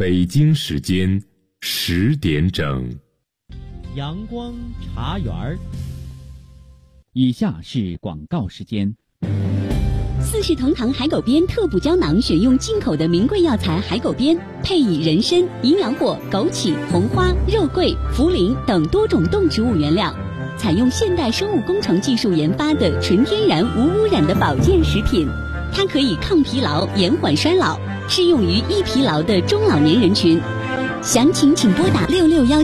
北京时间10点整。 阳光茶园儿。 以下是广告时间。 四世同堂海狗鞭特补胶囊选用进口的名贵药材海狗鞭，配以人参、营养果、枸杞、红花、肉桂、茯苓等多种动植物原料，采用现代生物工程技术研发的纯天然无污染的保健食品。它可以抗疲劳、延缓衰老，适用于易疲劳的中老年人群。详情请拨打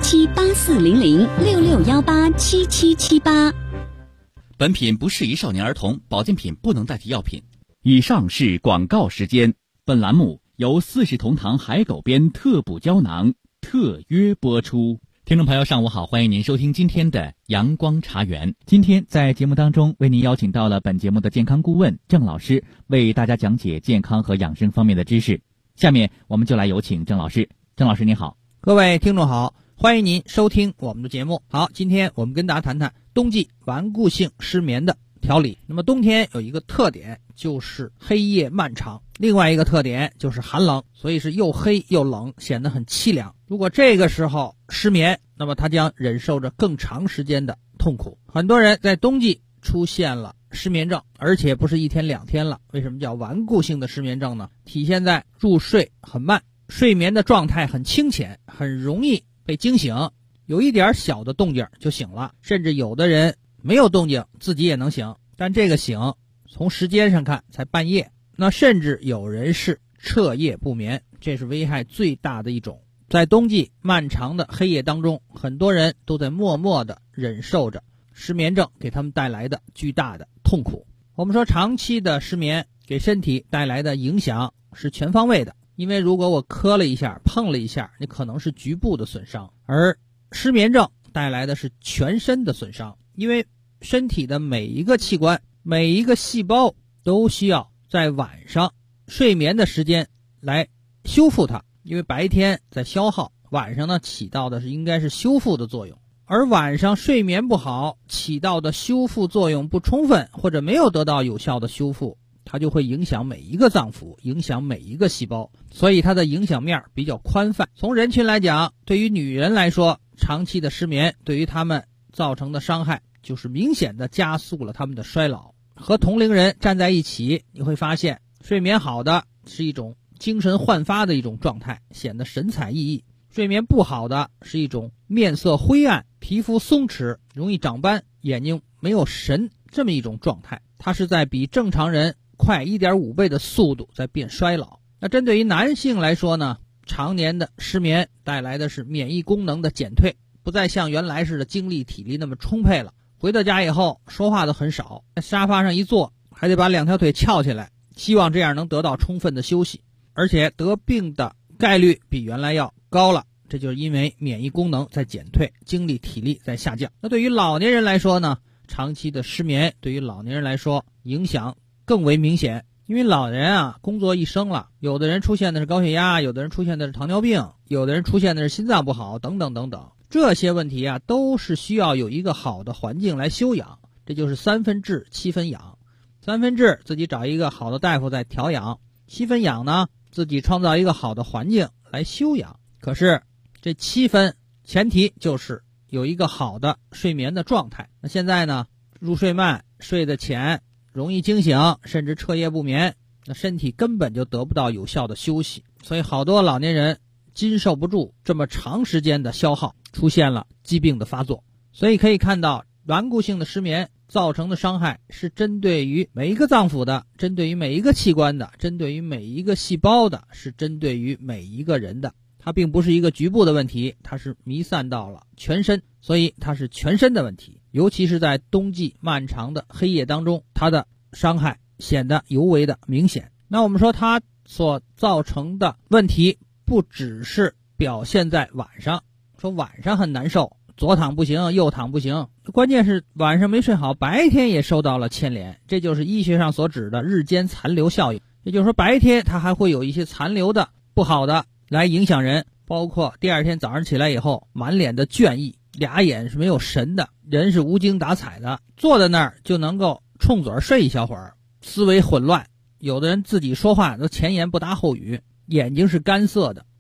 6617840066187778。 本品不适宜少年儿童，保健品不能代替药品。 以上是广告时间。本栏目由四世同堂海狗鞭特补胶囊特约播出。 听众朋友上午好，欢迎您收听今天的阳光茶园。 今天在节目当中为您邀请到了本节目的健康顾问郑老师，为大家讲解健康和养生方面的知识。下面我们就来有请郑老师。郑老师您好。 各位听众好，欢迎您收听我们的节目。好，今天我们跟大家谈谈冬季顽固性失眠的调理。那么冬天有一个特点，就是黑夜漫长，另外一个特点就是寒冷，所以是又黑又冷，显得很凄凉。如果这个时候失眠，那么他将忍受着更长时间的痛苦。很多人在冬季出现了失眠症，而且不是一天两天了。为什么叫顽固性的失眠症呢？体现在入睡很慢，睡眠的状态很清浅，很容易被惊醒，有一点小的动静就醒了，甚至有的人没有动静自己也能醒，但这个醒从时间上看才半夜。那甚至有人是彻夜不眠，这是危害最大的一种。在冬季漫长的黑夜当中，很多人都在默默地忍受着失眠症给他们带来的巨大的痛苦。我们说长期的失眠给身体带来的影响是全方位的，因为如果我磕了一下碰了一下，你可能是局部的损伤，而失眠症带来的是全身的损伤，因为身体的每一个器官每一个细胞都需要在晚上睡眠的时间来修复它，因为白天在消耗，晚上呢起到的是应该是修复的作用，而晚上睡眠不好起到的修复作用不充分，或者没有得到有效的修复，它就会影响每一个脏腑，影响每一个细胞，所以它的影响面比较宽泛。从人群来讲，对于女人来说，长期的失眠对于她们造成的伤害就是明显的加速了她们的衰老。和同龄人站在一起，你会发现睡眠好的是一种精神焕发的一种状态，显得神采奕奕；睡眠不好的是一种面色灰暗、皮肤松弛、容易长斑、眼睛没有神这么一种状态。它是在比正常人快 1.5 倍的速度在变衰老。那针对于男性来说呢，常年的失眠带来的是免疫功能的减退，不再像原来似的精力体力那么充沛了。回到家以后说话的很少，在沙发上一坐还得把2条腿翘起来，希望这样能得到充分的休息，而且得病的概率比原来要高了，这就是因为免疫功能在减退，精力体力在下降。那对于老年人来说呢，长期的失眠对于老年人来说影响更为明显，因为老人啊工作一生了，有的人出现的是高血压，有的人出现的是糖尿病，有的人出现的是心脏不好，等等等等，这些问题啊都是需要有一个好的环境来休养。这就是3分治7分养。3分治自己找一个好的大夫在调养，7分养呢自己创造一个好的环境来休养。可是这7分前提就是有一个好的睡眠的状态。那现在呢，入睡慢，睡得浅，容易惊醒，甚至彻夜不眠，那身体根本就得不到有效的休息，所以好多老年人经受不住这么长时间的消耗，出现了疾病的发作。所以可以看到，顽固性的失眠造成的伤害是针对于每一个脏腑的，针对于每一个器官的，针对于每一个细胞的，是针对于每一个人的。它并不是一个局部的问题，它是弥散到了全身，所以它是全身的问题。尤其是在冬季漫长的黑夜当中，它的伤害显得尤为的明显。那我们说它所造成的问题不只是表现在晚上，说晚上很难受，左躺不行右躺不行，关键是晚上没睡好，白天也受到了牵连，这就是医学上所指的日间残留效应。也就是说白天它还会有一些残留的不好的来影响人，包括第二天早上起来以后满脸的倦意，俩眼是没有神的，人是无精打采的，坐在那儿就能够冲嘴睡一小会儿，思维混乱，有的人自己说话都前言不搭后语，眼睛是干涩的，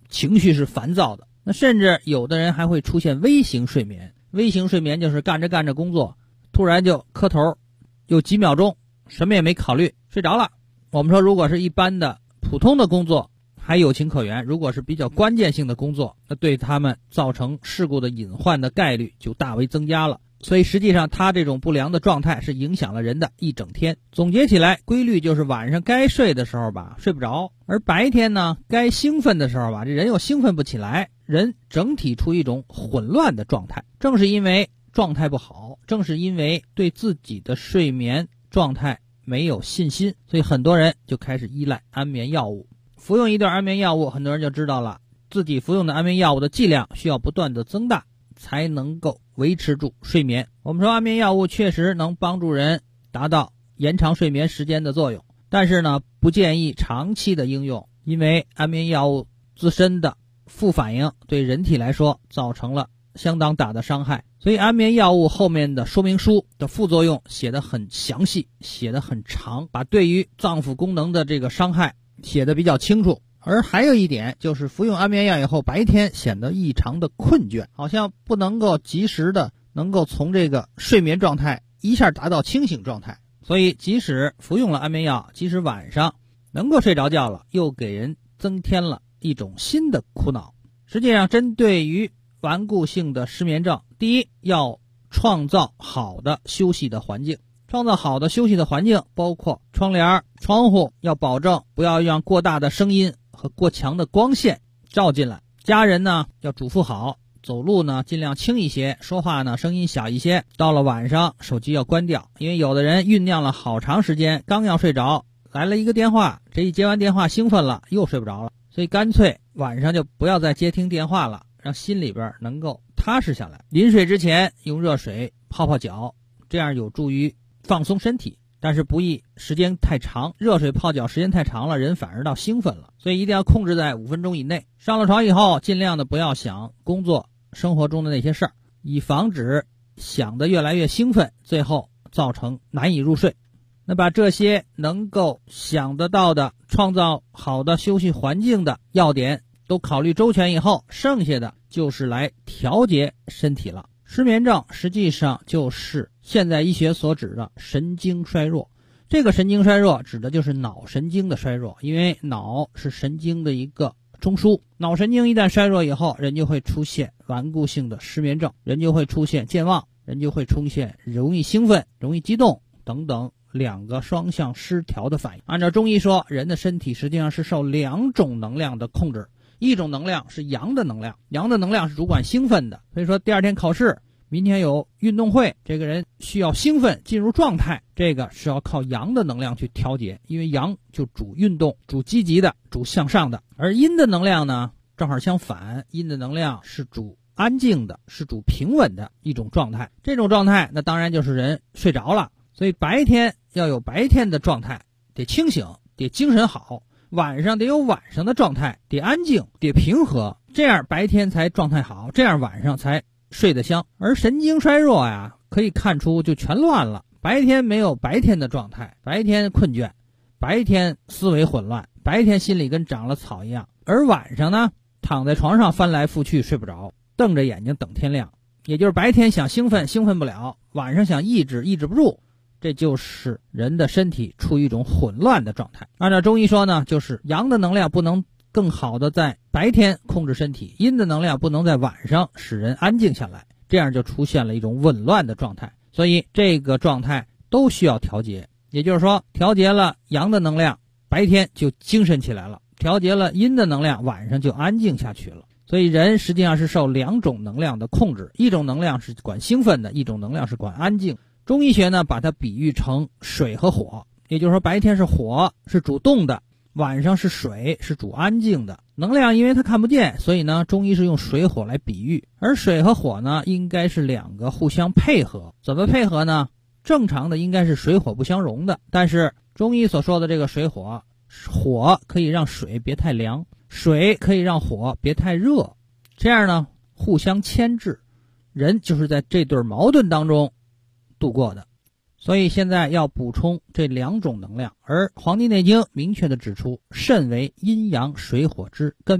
情绪是烦躁的。那甚至有的人还会出现微型睡眠。微型睡眠就是干着干着工作，突然就磕头，有几秒钟什么也没考虑睡着了。我们说如果是一般的普通的工作还有情可原，如果是比较关键性的工作，那对他们造成事故的隐患的概率就大为增加了。所以实际上他这种不良的状态是影响了人的一整天。总结起来，规律就是晚上该睡的时候吧睡不着，而白天呢该兴奋的时候吧这人又兴奋不起来，人整体处于一种混乱的状态。正是因为状态不好，正是因为对自己的睡眠状态没有信心，所以很多人就开始依赖安眠药物。服用一段安眠药物，很多人就知道了自己服用的安眠药物的剂量需要不断的增大才能够维持住睡眠。我们说安眠药物确实能帮助人达到延长睡眠时间的作用，但是呢不建议长期的应用，因为安眠药物自身的副反应对人体来说造成了相当大的伤害。所以安眠药物后面的说明书的副作用写得很详细，写得很长，把对于脏腑功能的这个伤害写得比较清楚。而还有一点就是服用安眠药以后白天显得异常的困倦，好像不能够及时的能够从这个睡眠状态一下达到清醒状态。所以即使服用了安眠药，即使晚上能够睡着觉了，又给人增添了一种新的苦恼。实际上针对于顽固性的失眠症，第一要创造好的休息的环境。创造好的休息的环境包括窗帘、窗户要保证不要让过大的声音和过强的光线照进来。家人呢要嘱咐好，走路呢尽量轻一些，说话呢声音小一些。到了晚上手机要关掉，因为有的人酝酿了好长时间，刚要睡着来了一个电话，这一接完电话兴奋了又睡不着了，所以干脆晚上就不要再接听电话了，让心里边能够踏实下来。临睡之前用热水泡泡脚，这样有助于放松身体，但是不宜时间太长，热水泡脚时间太长了，人反而到兴奋了，所以一定要控制在5分钟以内。上了床以后尽量的不要想工作生活中的那些事儿，以防止想得越来越兴奋，最后造成难以入睡。那把这些能够想得到的创造好的休息环境的要点都考虑周全以后，剩下的就是来调节身体了。失眠症实际上就是现代医学所指的神经衰弱。这个神经衰弱指的就是脑神经的衰弱，因为脑是神经的一个中枢，脑神经一旦衰弱以后，人就会出现顽固性的失眠症，人就会出现健忘，人就会出现容易兴奋、容易激动等等2个双向失调的反应。按照中医说，人的身体实际上是受2种能量的控制，一种能量是阳的能量，阳的能量是主管兴奋的，所以说第二天考试，明天有运动会，这个人需要兴奋进入状态，这个是要靠阳的能量去调节，因为阳就主运动，主积极的，主向上的。而阴的能量呢正好相反，阴的能量是主安静的，是主平稳的一种状态。这种状态那当然就是人睡着了。所以白天要有白天的状态，得清醒，得精神好，晚上得有晚上的状态，得安静，得平和，这样白天才状态好，这样晚上才睡得香。而神经衰弱呀，可以看出就全乱了，白天没有白天的状态，白天困倦，白天思维混乱，白天心里跟长了草一样，而晚上呢躺在床上翻来覆去睡不着，瞪着眼睛等天亮，也就是白天想兴奋兴奋不了，晚上想抑制抑制不住，这就是人的身体处于一种混乱的状态。按照中医说呢，就是阳的能量不能更好的在白天控制身体，阴的能量不能在晚上使人安静下来，这样就出现了一种紊乱的状态。所以这个状态都需要调节，也就是说调节了阳的能量，白天就精神起来了，调节了阴的能量，晚上就安静下去了。所以人实际上是受2种能量的控制，一种能量是管兴奋的，一种能量是管安静。中医学呢把它比喻成水和火，也就是说白天是火，是主动的，晚上是水，是主安静的。能量因为它看不见，所以呢中医是用水火来比喻。而水和火呢应该是2个互相配合。怎么配合呢？正常的应该是水火不相容的，但是中医所说的这个水火，火可以让水别太凉，水可以让火别太热，这样呢互相牵制，人就是在这对矛盾当中度过的。所以现在要补充这2种能量，而《黄帝内经》明确地指出，肾为阴阳水火之根本，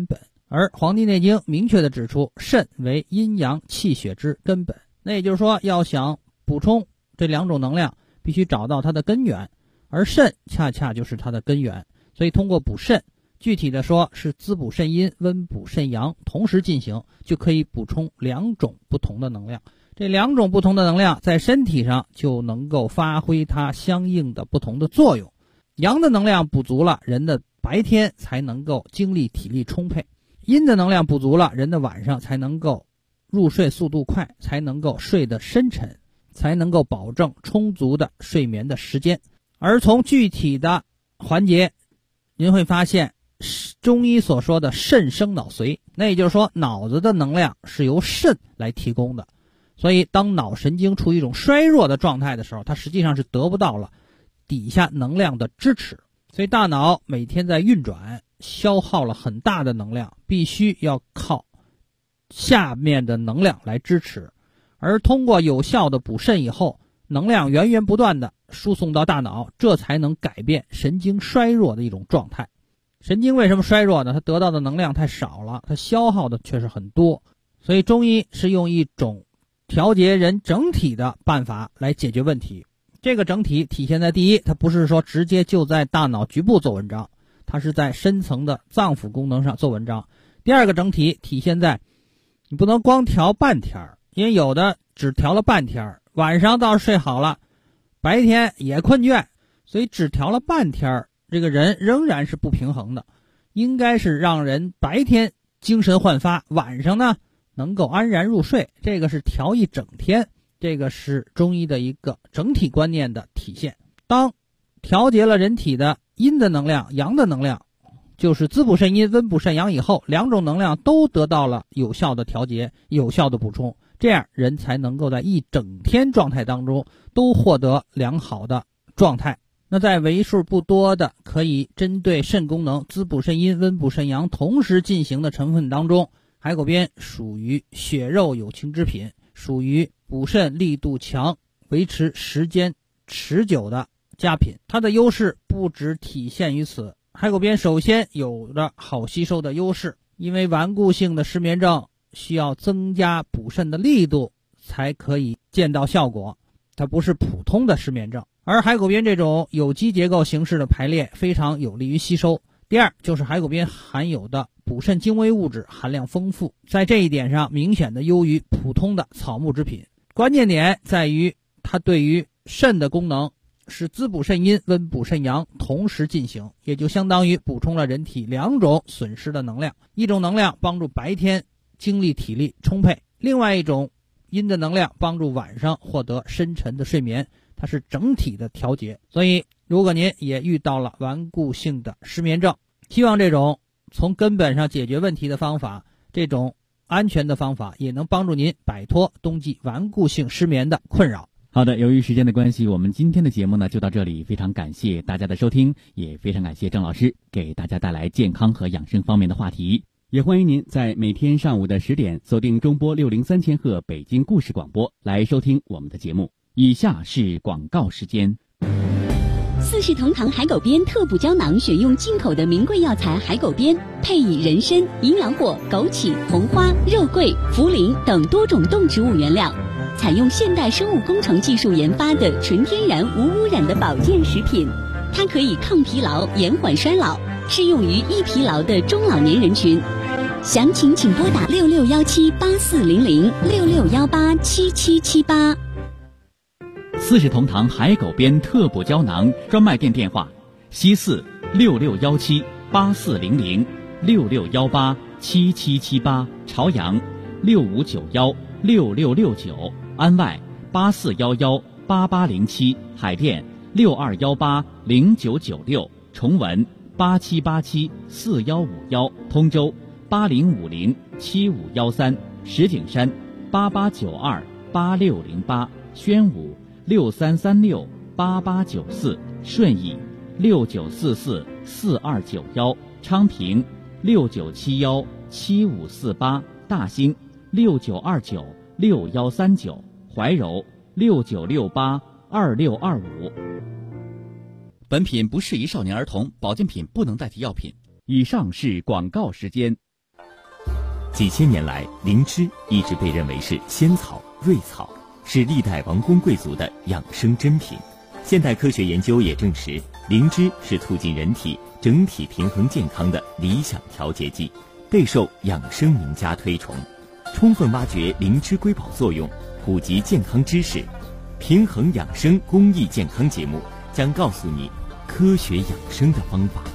而《黄帝内经》明确地指出，肾为阴阳气血之根本。那也就是说，要想补充这两种能量，必须找到它的根源，而肾恰恰就是它的根源。所以通过补肾，具体的说是滋补肾阴、温补肾阳同时进行，就可以补充两种不同的能量。这两种不同的能量在身体上就能够发挥它相应的不同的作用。阳的能量补足了，人的白天才能够精力体力充沛；阴的能量补足了，人的晚上才能够入睡速度快，才能够睡得深沉，才能够保证充足的睡眠的时间。而从具体的环节，您会发现中医所说的肾生脑髓，那也就是说脑子的能量是由肾来提供的。所以当脑神经处于一种衰弱的状态的时候，它实际上是得不到了底下能量的支持。所以大脑每天在运转，消耗了很大的能量，必须要靠下面的能量来支持。而通过有效的补肾以后，能量源源不断的输送到大脑，这才能改变神经衰弱的一种状态。神经为什么衰弱呢？它得到的能量太少了，它消耗的却是很多。所以中医是用一种调节人整体的办法来解决问题。这个整体体现在第一，它不是说直接就在大脑局部做文章，它是在深层的脏腑功能上做文章。第二个整体体现在你不能光调半天，因为有的只调了半天，晚上倒是睡好了，白天也困倦，所以只调了半天，这个人仍然是不平衡的。应该是让人白天精神焕发，晚上呢能够安然入睡，这个是调一整天，这个是中医的一个整体观念的体现。当调节了人体的阴的能量、阳的能量，就是滋补肾阴、温补肾阳以后，两种能量都得到了有效的调节、有效的补充，这样人才能够在一整天状态当中都获得良好的状态。那在为数不多的可以针对肾功能滋补肾阴、温补肾阳同时进行的成分当中，海狗鞭属于血肉有情之品，属于补肾力度强、维持时间持久的佳品。它的优势不只体现于此。海狗鞭首先有着好吸收的优势，因为顽固性的失眠症需要增加补肾的力度才可以见到效果，它不是普通的失眠症。而海狗鞭这种有机结构形式的排列非常有利于吸收。第二就是海狗鞭含有的补肾精微物质含量丰富，在这一点上明显的优于普通的草木之品。关键点在于它对于肾的功能是滋补肾阴、温补肾阳同时进行，也就相当于补充了人体两种损失的能量，一种能量帮助白天精力体力充沛，另外一种阴的能量帮助晚上获得深沉的睡眠，它是整体的调节。所以如果您也遇到了顽固性的失眠症，希望这种从根本上解决问题的方法，这种安全的方法也能帮助您摆脱冬季顽固性失眠的困扰。 好的，由于时间的关系，我们今天的节目呢就到这里，非常感谢大家的收听，也非常感谢郑老师给大家带来健康和养生方面的话题。也欢迎您在每天上午的10点锁定中波603千赫北京故事广播来收听我们的节目。以下是广告时间。 四世同堂海狗鞭特补胶囊选用进口的名贵药材海狗鞭，配以人参、银阳藿、枸杞、红花、肉桂、茯苓等多种动植物原料，采用现代生物工程技术研发的纯天然无污染的保健食品。它可以抗疲劳、延缓衰老，适用于易疲劳的中老年人群。详情请拨打6617840066187778。 四世同堂海狗鞭特补胶囊专卖店电话：西4 66178400 66187778，朝阳6591 6669，安外84118807，海淀6218 0996，重文87874151，通州8050 7513，石景山8892 8608，宣武6336 8894，顺义6944 4291，昌平6971 7548，大兴6929 6139，怀柔6968 2625。 本品不适宜少年儿童，保健品不能代替药品。 以上是广告时间。 几千年来，灵芝一直被认为是仙草、瑞草，是历代王公贵族的养生珍品。现代科学研究也证实，灵芝是促进人体整体平衡健康的理想调节剂，备受养生名家推崇。充分挖掘灵芝瑰宝作用，普及健康知识，平衡养生公益健康节目将告诉你科学养生的方法。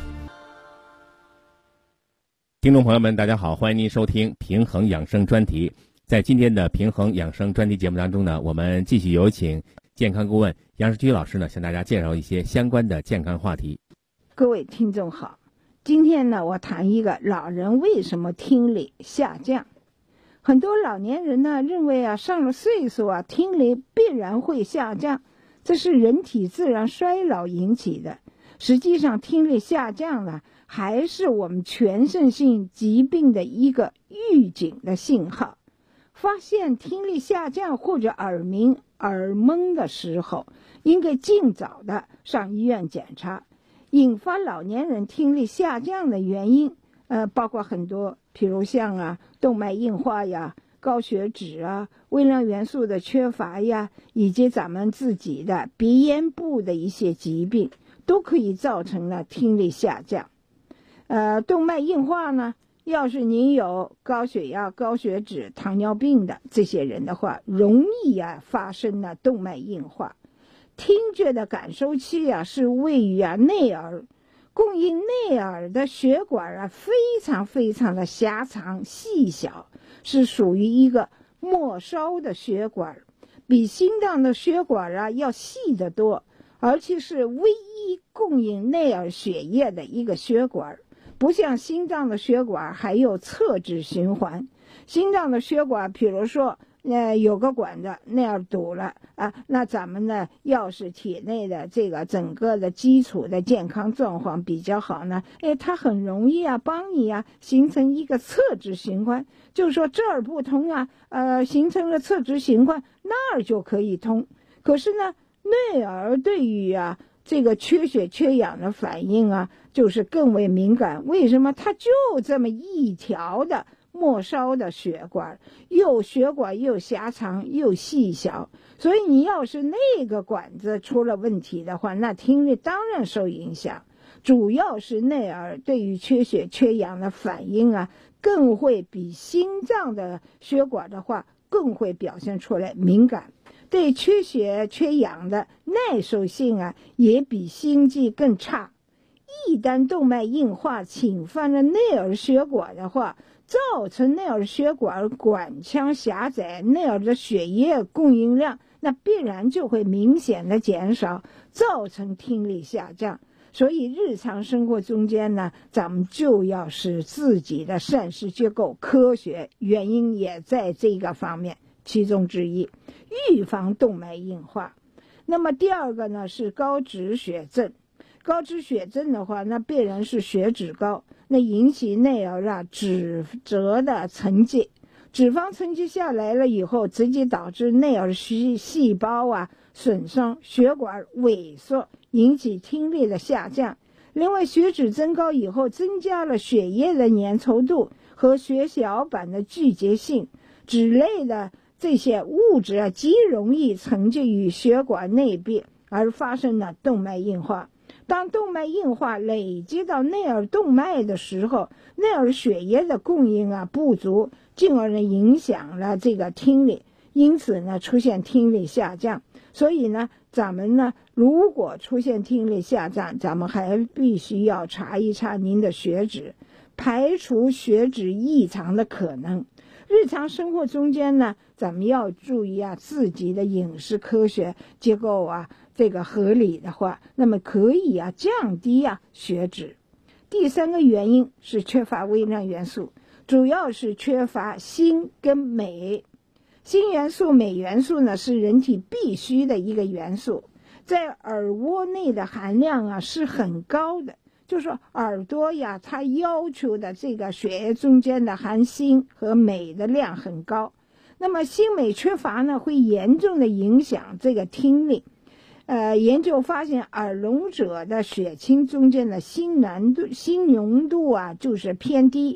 听众朋友们，大家好，欢迎您收听平衡养生专题。在今天的平衡养生专题节目当中呢，我们继续有请健康顾问杨世居老师呢，向大家介绍一些相关的健康话题。 各位听众好，今天呢，我谈一个老人为什么听力下降。很多老年人呢认为啊，上了岁数啊，听力必然会下降，这是人体自然衰老引起的。实际上，听力下降呢，还是我们全身性疾病的一个预警的信号。发现听力下降或者耳鸣、耳蒙的时候，应该尽早的上医院检查。引发老年人听力下降的原因，包括很多，譬如像动脉硬化呀、高血脂啊、微量元素的缺乏呀，以及咱们自己的鼻咽部的一些疾病，都可以造成了听力下降。动脉硬化呢，要是您有高血压、高血脂、糖尿病的这些人的话，容易发生了动脉硬化。听觉的感受器是位于内耳，供应内耳的血管非常非常的狭长细小，是属于一个末梢的血管，比心脏的血管要细得多，而且是唯一供应内耳血液的一个血管。不像心脏的血管还有侧支循环，心脏的血管比如说有个管子那样堵了那咱们呢要是体内的这个整个的基础的健康状况比较好呢，它很容易帮你形成一个侧支循环，就是说这儿不通形成了侧支循环，那儿就可以通。可是呢，内耳对于这个缺血缺氧的反应就是更为敏感。为什么？它就这么一条的末梢的血管，血管又狭长又细小，所以你要是那个管子出了问题的话，那听力当然受影响。主要是内耳对于缺血缺氧的反应更会比心脏的血管的话更会表现出来敏感，对缺血缺氧的耐受性也比心悸更差。一旦动脉硬化侵犯了内耳血管的话，造成内耳血管管腔狭窄，内耳的血液供应量那必然就会明显的减少，造成听力下降。所以日常生活中间呢，咱们就要使自己的膳食结构科学，原因也在这个方面其中之一，预防动脉硬化。那么第二个呢是高脂血症。高脂血症的话，那必然是血脂高，那引起内耳脂质的沉积，脂肪沉积下来了以后，直接导致内耳细胞损伤，血管萎缩，引起听力的下降。另外，血脂增高以后，增加了血液的粘稠度和血小板的聚集性，脂类的这些物质极容易沉积于血管内壁，而发生了动脉硬化。当动脉硬化累积到内耳动脉的时候，内耳血液的供应不足，进而影响了这个听力，因此呢出现听力下降。所以呢，咱们呢如果出现听力下降，咱们还必须要查一查您的血脂，排除血脂异常的可能。日常生活中间呢，咱们要注意自己的饮食科学结构这个合理的话，那么可以降低血脂。第三个原因是缺乏微量元素，主要是缺乏锌跟镁。锌元素、镁元素呢是人体必须的一个元素，在耳蜗内的含量是很高的。就是说耳朵它要求的这个血液中间的含锌和镁的量很高，那么锌镁缺乏呢，会严重的影响这个听力。研究发现，耳聋者的血清中间的锌浓度就是偏低，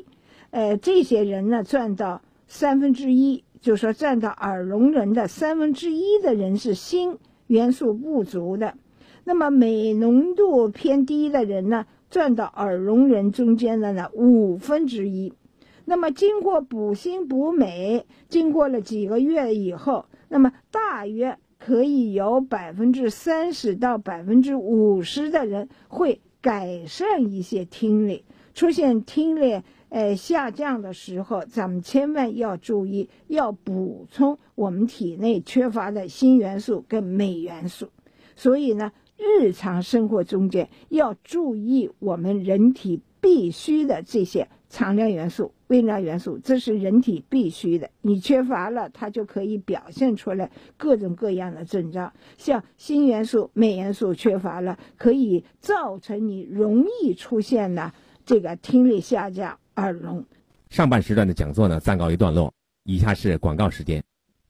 这些人呢占到1/3，就是说占到耳聋人的1/3的人是锌元素不足的。那么镁浓度偏低的人呢，占到耳聋人中间的呢1/5。那么经过补锌补镁，经过了几个月以后，那么大约可以有30%到50%的人会改善一些听力。出现听力下降的时候，咱们千万要注意，要补充我们体内缺乏的锌元素跟镁元素。所以呢，日常生活中间要注意我们人体必须的这些常量元素、微量元素，这是人体必须的。你缺乏了，它就可以表现出来各种各样的症状。像锌元素、镁元素缺乏了，可以造成你容易出现呢这个听力下降、耳聋。 上半时段的讲座呢暂告一段落，以下是广告时间。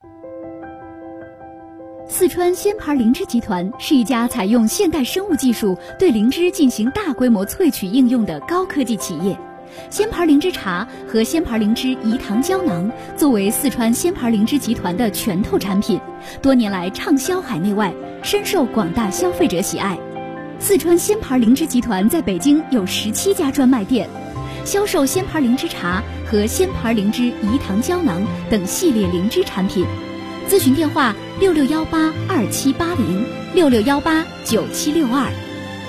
四川仙牌灵芝集团是一家采用现代生物技术对灵芝进行大规模萃取应用的高科技企业。仙牌灵芝茶和仙牌灵芝饴糖胶囊作为四川仙牌灵芝集团的拳头产品，多年来畅销海内外，深受广大消费者喜爱。四川仙牌灵芝集团在北京有17家专卖店，销售仙牌灵芝茶和仙牌灵芝饴糖胶囊等系列灵芝产品。咨询电话66182780，66189762。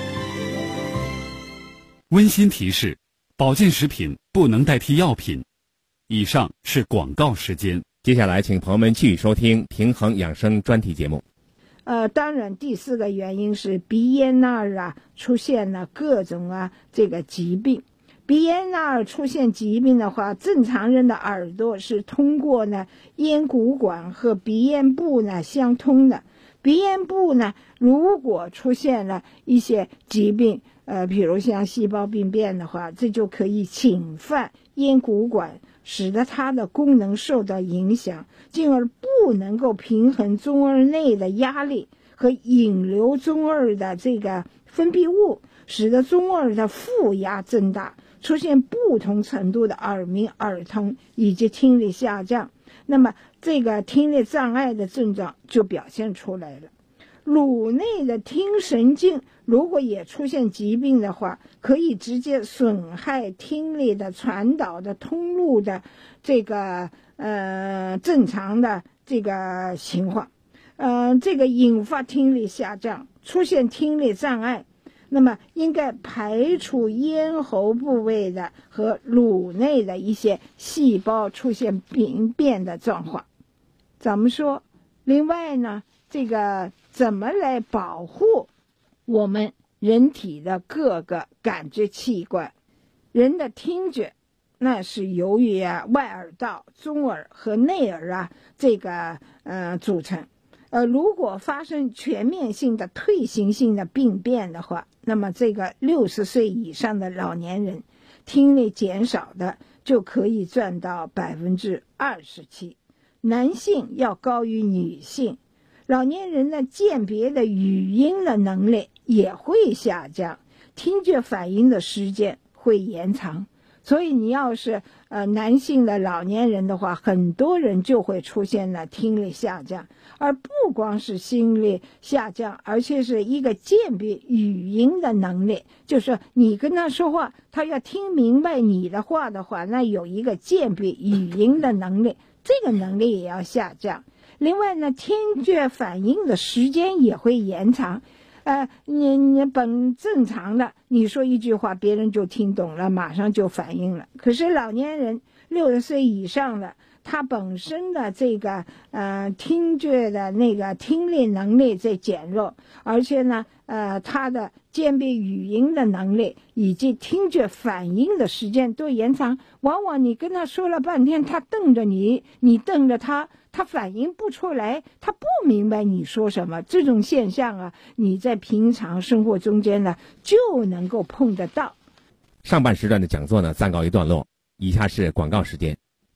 温馨提示：保健食品不能代替药品。以上是广告时间。 接下来，请朋友们继续收听平衡养生专题节目。 当然，第4个原因是鼻咽那儿出现了各种这个疾病。鼻咽那儿出现疾病的话，正常人的耳朵是通过呢咽鼓管和鼻咽部呢相通的。鼻咽部呢，如果出现了一些疾病，比如像细胞病变的话，这就可以侵犯咽鼓管，使得它的功能受到影响，进而不能够平衡中耳内的压力和引流中耳的这个分泌物，使得中耳的负压增大，出现不同程度的耳鸣、耳痛以及听力下降。那么这个听力障碍的症状就表现出来了。颅内的听神经如果也出现疾病的话，可以直接损害听力的传导的通路的这个正常的这个情况，这个引发听力下降，出现听力障碍。那么应该排除咽喉部位的和颅内的一些细胞出现病变的状况。咱们说，另外呢，这个怎么来保护我们人体的各个感觉器官？人的听觉那是由于外耳道、中耳和内耳这个组成。如果发生全面性的退行性的病变的话，那么这个60岁以上的老年人听力减少的就可以占到27%，男性要高于女性。老年人的鉴别的语音的能力也会下降，听觉反应的时间会延长。所以你要是男性的老年人的话，很多人就会出现了听力下降，而不光是听力下降，而且是一个鉴别语音的能力，就是你跟他说话，他要听明白你的话的话，那有一个鉴别语音的能力，这个能力也要下降。另外呢，听觉反应的时间也会延长。你本正常的，你说一句话，别人就听懂了，马上就反应了。可是老年人60岁以上的，他本身的这个听觉的那个听力能力在减弱，而且呢他的鉴别语音的能力以及听觉反应的时间都延长。往往你跟他说了半天，他瞪着你，你瞪着他，他反应不出来，他不明白你说什么。这种现象你在平常生活中间呢就能够碰得到。 上半时段的讲座呢暂告一段落，以下是广告时间。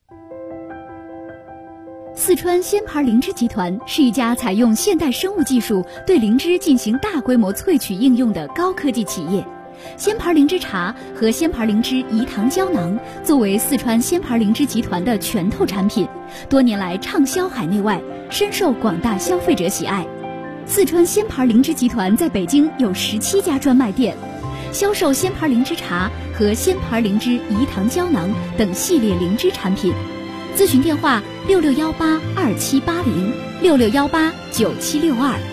四川仙牌灵芝集团是一家采用现代生物技术对灵芝进行大规模萃取应用的高科技企业。 仙牌灵芝茶和仙牌灵芝饴糖胶囊作为四川仙牌灵芝集团的拳头产品，多年来畅销海内外，深受广大消费者喜爱。四川仙牌灵芝集团在北京有17家专卖店，销售仙牌灵芝茶和仙牌灵芝饴糖胶囊等系列灵芝产品。咨询电话66182780，66189762。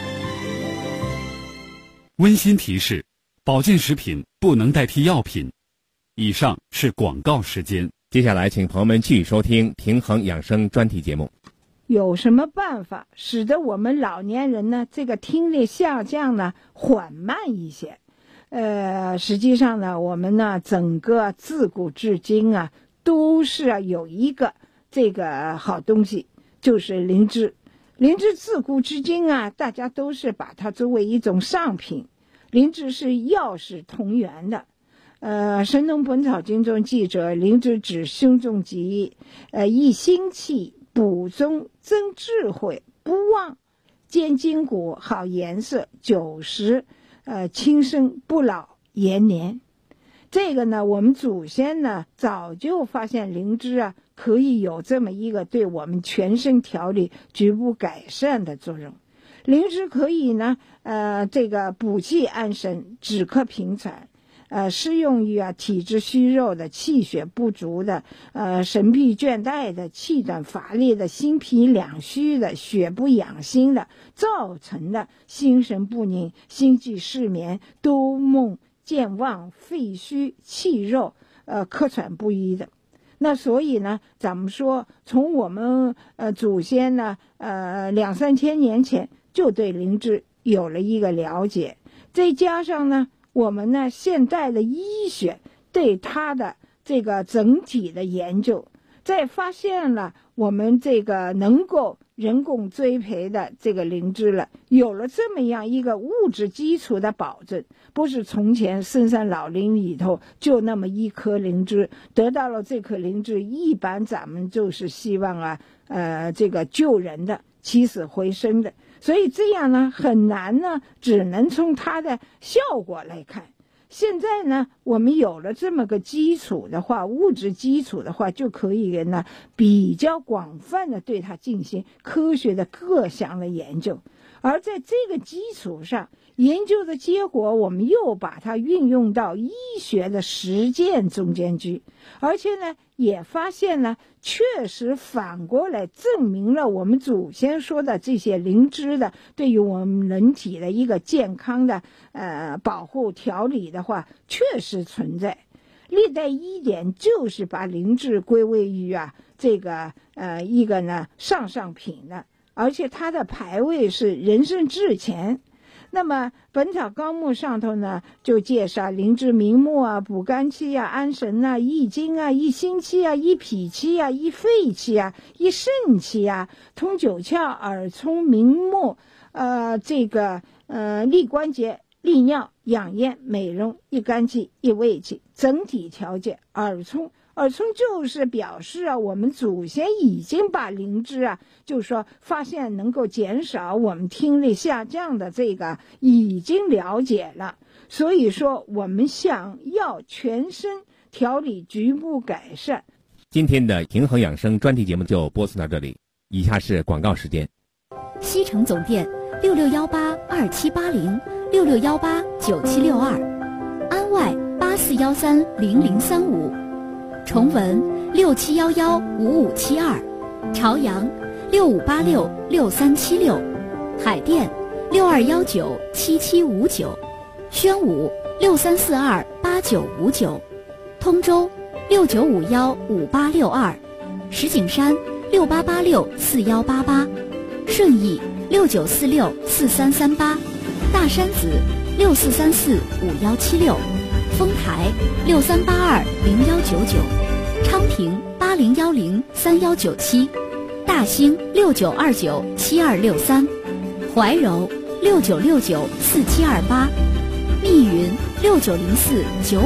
温馨提示：保健食品不能代替药品。以上是广告时间。 接下来，请朋友们继续收听平衡养生专题节目。 有什么办法使得我们老年人呢，这个听力下降呢缓慢一些？实际上呢，我们呢整个自古至今啊，都是有一个这个好东西，就是灵芝。灵芝自古至今啊，大家都是把它作为一种上品。灵芝是药食同源的。《神农本草经》中记着，灵芝治胸中疾，益心气，补中，增智慧，不忘，坚筋骨，好颜色，久食，轻身，不老延年。这个呢，我们祖先呢早就发现灵芝啊可以有这么一个对我们全身调理、局部改善的作用。灵芝可以呢，这个补气安神，止咳平喘。适用于体质虚弱的、气血不足的、神疲倦怠的、气短乏力的、心脾两虚的、血不养心的，造成的心神不宁、心悸失眠、多梦健忘、肺虚气弱、咳喘不一的。那所以呢，咱们说从我们祖先呢2-3千年前就对灵芝有了一个了解，再加上呢我们呢现代的医学对它的这个整体的研究，再发现了我们这个能够人工栽培的这个灵芝了，有了这么样一个物质基础的保证，不是从前深山老林里头就那么一颗灵芝，得到了这颗灵芝，一般咱们就是希望这个救人的，起死回生的。所以这样呢很难呢，只能从它的效果来看。现在呢我们有了这么个基础的话，物质基础的话，就可以呢比较广泛的对它进行科学的各项的研究。而在这个基础上，研究的结果我们又把它运用到医学的实践中间去，而且呢也发现呢，确实反过来证明了我们祖先说的这些灵芝的对于我们人体的一个健康的保护调理的话，确实存在。历代医典就是把灵芝归为于这个一个呢上品的，而且它的排位是人参至前。那么《本草纲目》上头呢就介绍灵芝明目补肝气安神益精益心气益脾气益肺气益肾气通九窍、耳聪、明目，这个利关节、利尿、养颜、美容、益肝气、益胃气，整体调节。耳聪就是表示我们祖先已经把灵芝就是说发现能够减少我们听力下降的这个已经了解了。所以说我们想要全身调理、局部改善。 今天的平衡养生专题节目就播送到这里，以下是广告时间。 西城总店66182780，66189762，安外84130035。崇文67115572，朝阳65866376，海淀62197759，宣武63428959，通州69515862，石景山68864188，顺义69464338，大山子64345176，丰台63820199，昌平80103197，大兴69297263，怀柔69694728，密云690495。